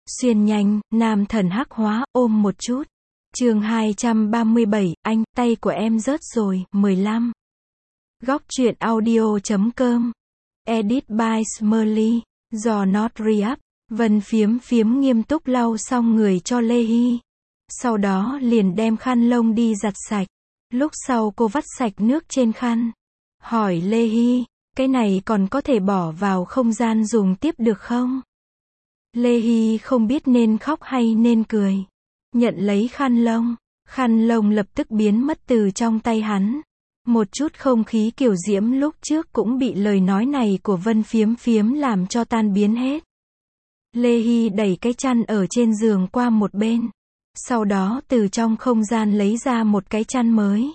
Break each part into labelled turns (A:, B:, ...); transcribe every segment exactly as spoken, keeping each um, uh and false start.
A: Xuyên nhanh, nam thần hắc hóa, ôm một chút. Chương hai trăm ba mươi bảy, anh, tay của em rớt rồi, mười lăm. Góc truyện audio chấm com. Edit by Smurly. Do Not Re-up. Vân phiếm phiếm nghiêm túc lau xong người cho Lê Hy. Sau đó liền đem khăn lông đi giặt sạch. Lúc sau cô vắt sạch nước trên khăn. Hỏi Lê Hy, cái này còn có thể bỏ vào không gian dùng tiếp được không? Lê Hy không biết nên khóc hay nên cười. Nhận lấy khăn lông. Khăn lông lập tức biến mất từ trong tay hắn. Một chút không khí kiều diễm lúc trước cũng bị lời nói này của Vân phiếm phiếm làm cho tan biến hết. Lê Hy đẩy cái chăn ở trên giường qua một bên. Sau đó từ trong không gian lấy ra một cái chăn mới.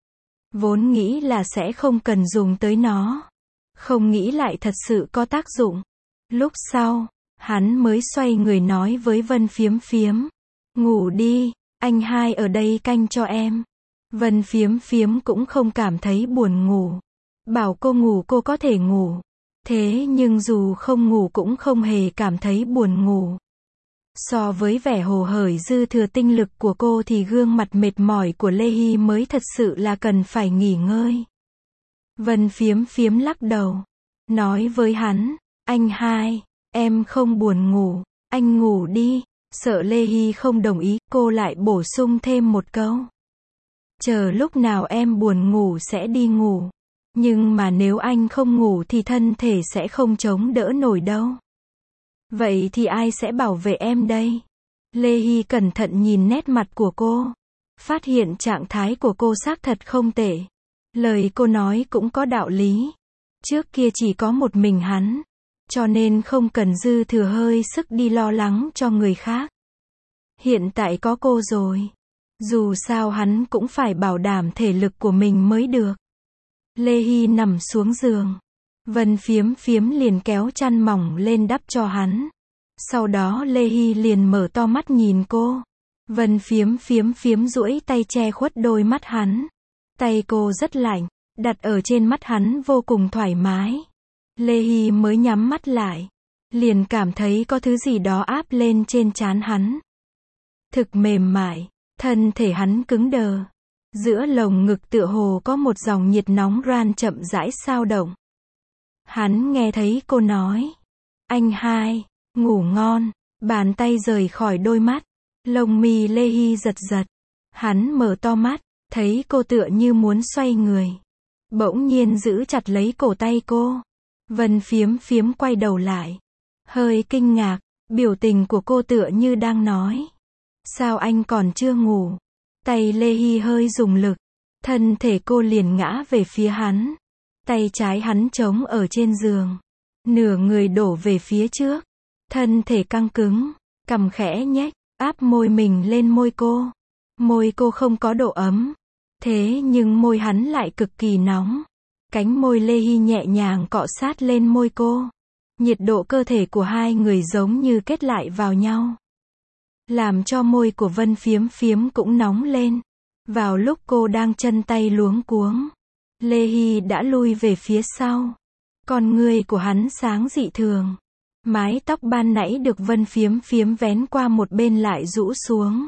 A: Vốn nghĩ là sẽ không cần dùng tới nó. Không nghĩ lại thật sự có tác dụng. Lúc sau, hắn mới xoay người nói với Vân phiếm phiếm. Ngủ đi, anh hai ở đây canh cho em. Vân phiếm phiếm cũng không cảm thấy buồn ngủ. Bảo cô ngủ cô có thể ngủ. Thế nhưng dù không ngủ cũng không hề cảm thấy buồn ngủ. So với vẻ hồ hởi dư thừa tinh lực của cô thì gương mặt mệt mỏi của Lê Hy mới thật sự là cần phải nghỉ ngơi. Vân phiếm phiếm lắc đầu. Nói với hắn, anh hai, em không buồn ngủ, anh ngủ đi. Sợ Lê Hy không đồng ý, cô lại bổ sung thêm một câu. Chờ lúc nào em buồn ngủ sẽ đi ngủ. Nhưng mà nếu anh không ngủ thì thân thể sẽ không chống đỡ nổi đâu. Vậy thì ai sẽ bảo vệ em đây? Lê Hy cẩn thận nhìn nét mặt của cô. Phát hiện trạng thái của cô xác thật không tệ. Lời cô nói cũng có đạo lý. Trước kia chỉ có một mình hắn. Cho nên không cần dư thừa hơi sức đi lo lắng cho người khác. Hiện tại có cô rồi. Dù sao hắn cũng phải bảo đảm thể lực của mình mới được. Lê Hy nằm xuống giường. Vân phiếm phiếm liền kéo chăn mỏng lên đắp cho hắn. Sau đó Lê Hy liền mở to mắt nhìn cô. Vân phiếm phiếm phiếm duỗi tay che khuất đôi mắt hắn. Tay cô rất lạnh, đặt ở trên mắt hắn vô cùng thoải mái. Lê Hy mới nhắm mắt lại. Liền cảm thấy có thứ gì đó áp lên trên trán hắn. Thực mềm mại, thân thể hắn cứng đờ. Giữa lồng ngực tựa hồ có một dòng nhiệt nóng ran chậm rãi xao động. Hắn nghe thấy cô nói. Anh hai, ngủ ngon. Bàn tay rời khỏi đôi mắt. Lông mi Lê Hy giật giật. Hắn mở to mắt, thấy cô tựa như muốn xoay người. Bỗng nhiên giữ chặt lấy cổ tay cô. Vân phiếm phiếm quay đầu lại. Hơi kinh ngạc, biểu tình của cô tựa như đang nói. Sao anh còn chưa ngủ? Tay Lê Hy hơi dùng lực. Thân thể cô liền ngã về phía hắn. Tay trái hắn chống ở trên giường. Nửa người đổ về phía trước. Thân thể căng cứng. Cằm khẽ nhếch, áp môi mình lên môi cô. Môi cô không có độ ấm. Thế nhưng môi hắn lại cực kỳ nóng. Cánh môi Lê Hy nhẹ nhàng cọ sát lên môi cô. Nhiệt độ cơ thể của hai người giống như kết lại vào nhau. Làm cho môi của Vân phiếm phiếm cũng nóng lên. Vào lúc cô đang chân tay luống cuống. Lê Hy đã lui về phía sau. Con ngươi của hắn sáng dị thường. Mái tóc ban nãy được Vân phiếm phiếm vén qua một bên lại rũ xuống.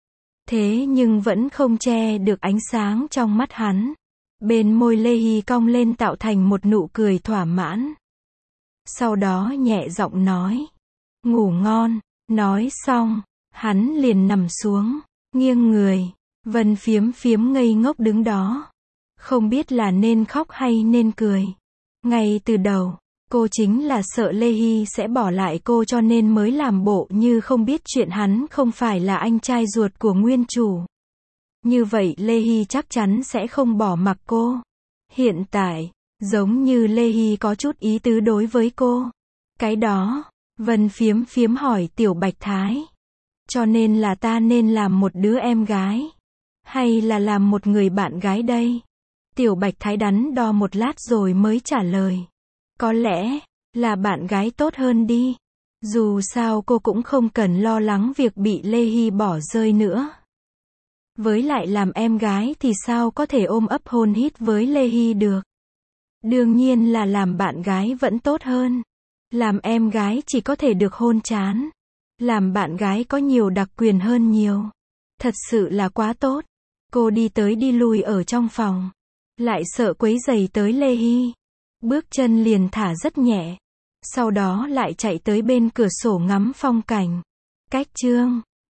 A: Thế nhưng vẫn không che được ánh sáng trong mắt hắn. Bên môi Lê Hy cong lên tạo thành một nụ cười thỏa mãn. Sau đó nhẹ giọng nói. Ngủ ngon. Nói xong, hắn liền nằm xuống, nghiêng người. Vân phiếm phiếm ngây ngốc đứng đó. Không biết là nên khóc hay nên cười. Ngay từ đầu, cô chính là sợ Lê Hy sẽ bỏ lại cô cho nên mới làm bộ như không biết chuyện hắn không phải là anh trai ruột của nguyên chủ. Như vậy Lê Hy chắc chắn sẽ không bỏ mặc cô. Hiện tại, giống như Lê Hy có chút ý tứ đối với cô. Cái đó, Vân phiếm phiếm hỏi Tiểu Bạch Thái. Cho nên là ta nên làm một đứa em gái. Hay là làm một người bạn gái đây? Tiểu Bạch Thái đắn đo một lát rồi mới trả lời. Có lẽ, là bạn gái tốt hơn đi. Dù sao cô cũng không cần lo lắng việc bị Lê Hy bỏ rơi nữa. Với lại làm em gái thì sao có thể ôm ấp hôn hít với Lê Hy được. Đương nhiên là làm bạn gái vẫn tốt hơn. Làm em gái chỉ có thể được hôn trán. Làm bạn gái có nhiều đặc quyền hơn nhiều. Thật sự là quá tốt. Cô đi tới đi lui ở trong phòng. Lại sợ quấy rầy tới Lê Hy. Bước chân liền thả rất nhẹ. Sau đó lại chạy tới bên cửa sổ ngắm phong cảnh. Cách chương